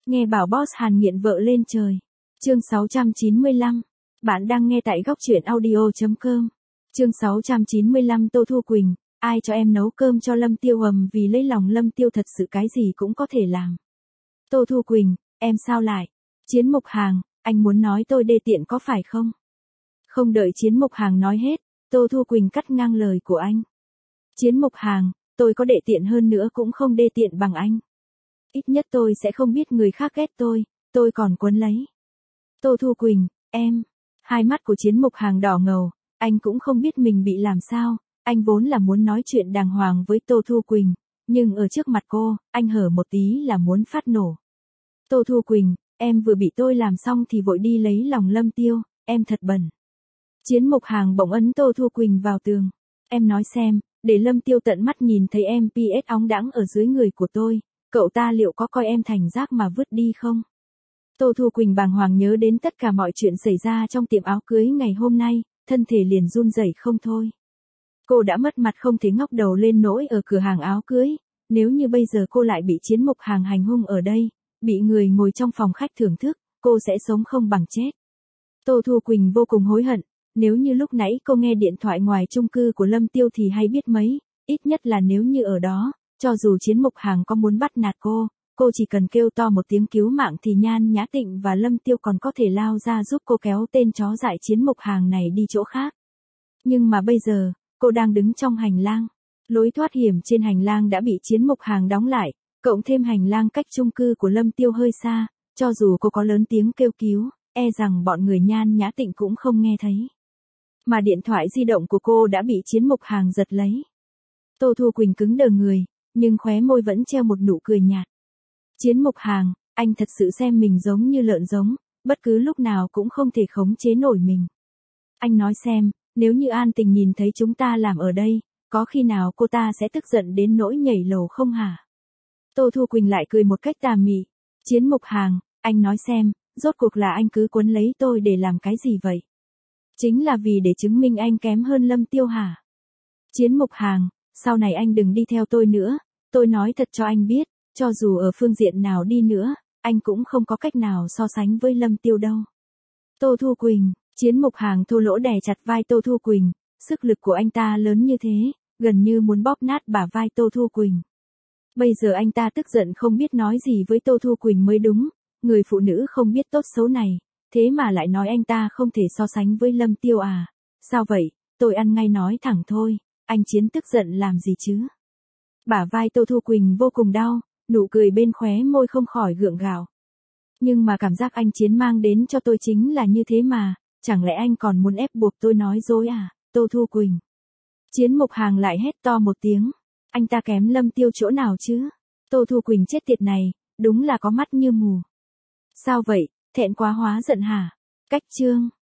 Nghe bảo boss Hàn nghiện vợ lên trời. Chương 695. Bạn đang nghe tại góc truyện audio.com. Chương 695 Tô Thu Quỳnh, ai cho em nấu cơm cho Lâm Tiêu vì lấy lòng Lâm Tiêu thật sự cái gì cũng có thể làm. Tô Thu Quỳnh, em sao lại? Chiến Mục Hàng, anh muốn nói tôi đê tiện có phải không? Không đợi Chiến Mục Hàng nói hết, Tô Thu Quỳnh cắt ngang lời của anh. Chiến Mục Hàng, tôi có đệ tiện hơn nữa cũng không đê tiện bằng anh. Ít nhất tôi sẽ không biết người khác ghét tôi còn quấn lấy. Tô Thu Quỳnh, em. Hai mắt của Chiến Mục Hàng đỏ ngầu, anh cũng không biết mình bị làm sao, anh vốn là muốn nói chuyện đàng hoàng với Tô Thu Quỳnh, nhưng ở trước mặt cô, anh hở một tí là muốn phát nổ. Tô Thu Quỳnh, em vừa bị tôi làm xong thì vội đi lấy lòng Lâm Tiêu, em thật bẩn. Chiến Mục Hàng bỗng ấn Tô Thu Quỳnh vào tường. Em nói xem, để Lâm Tiêu tận mắt nhìn thấy em PS óng đãng ở dưới người của tôi, cậu ta liệu có coi em thành rác mà vứt đi không? Tô Thu Quỳnh bàng hoàng nhớ đến tất cả mọi chuyện xảy ra trong tiệm áo cưới ngày hôm nay, thân thể liền run rẩy không thôi. Cô đã mất mặt không thể ngóc đầu lên nỗi ở cửa hàng áo cưới, nếu như bây giờ cô lại bị Chiến Mục Hàng hành hung ở đây, bị người ngồi trong phòng khách thưởng thức, cô sẽ sống không bằng chết. Tô Thu Quỳnh vô cùng hối hận, nếu như lúc nãy cô nghe điện thoại ngoài chung cư của Lâm Tiêu thì hay biết mấy, ít nhất là nếu như ở đó, cho dù Chiến Mục Hàng có muốn bắt nạt cô chỉ cần kêu to một tiếng cứu mạng thì Nhan Nhã Tịnh và Lâm Tiêu còn có thể lao ra giúp cô kéo tên chó dại Chiến Mục Hàng này đi chỗ khác. Nhưng mà bây giờ, cô đang đứng trong hành lang. Lối thoát hiểm trên hành lang đã bị Chiến Mục Hàng đóng lại, cộng thêm hành lang cách chung cư của Lâm Tiêu hơi xa, cho dù cô có lớn tiếng kêu cứu, e rằng bọn người Nhan Nhã Tịnh cũng không nghe thấy. Mà điện thoại di động của cô đã bị Chiến Mục Hàng giật lấy. Tô Thu Quỳnh cứng đờ người, nhưng khóe môi vẫn treo một nụ cười nhạt. Chiến Mục Hàng, anh thật sự xem mình giống như lợn giống, bất cứ lúc nào cũng không thể khống chế nổi mình. Anh nói xem, nếu như An Tình nhìn thấy chúng ta làm ở đây, có khi nào cô ta sẽ tức giận đến nỗi nhảy lầu không hả? Tô Thu Quỳnh lại cười một cách tà mị. Chiến Mục Hàng, anh nói xem, rốt cuộc là anh cứ quấn lấy tôi để làm cái gì vậy? Chính là vì để chứng minh anh kém hơn Lâm Tiêu hả? Chiến Mục Hàng, sau này anh đừng đi theo tôi nữa, tôi nói thật cho anh biết, cho dù ở phương diện nào đi nữa, anh cũng không có cách nào so sánh với Lâm Tiêu đâu. Tô Thu Quỳnh, Chiến Mục Hàng thô lỗ đè chặt vai Tô Thu Quỳnh, sức lực của anh ta lớn như thế, gần như muốn bóp nát bả vai Tô Thu Quỳnh. Bây giờ anh ta tức giận không biết nói gì với Tô Thu Quỳnh mới đúng, người phụ nữ không biết tốt xấu này, thế mà lại nói anh ta không thể so sánh với Lâm Tiêu à? Sao vậy, tôi ăn ngay nói thẳng thôi, anh Chiến tức giận làm gì chứ? Bả vai Tô Thu Quỳnh vô cùng đau, nụ cười bên khóe môi không khỏi gượng gạo. Nhưng mà cảm giác anh Chiến mang đến cho tôi chính là như thế mà, chẳng lẽ anh còn muốn ép buộc tôi nói dối à, Tô Thu Quỳnh? Chiến Mục Hàng lại hét to một tiếng, anh ta kém Lâm Tiêu chỗ nào chứ? Tô Thu Quỳnh chết tiệt này, đúng là có mắt như mù. Sao vậy, thẹn quá hóa giận hả? Cách chương.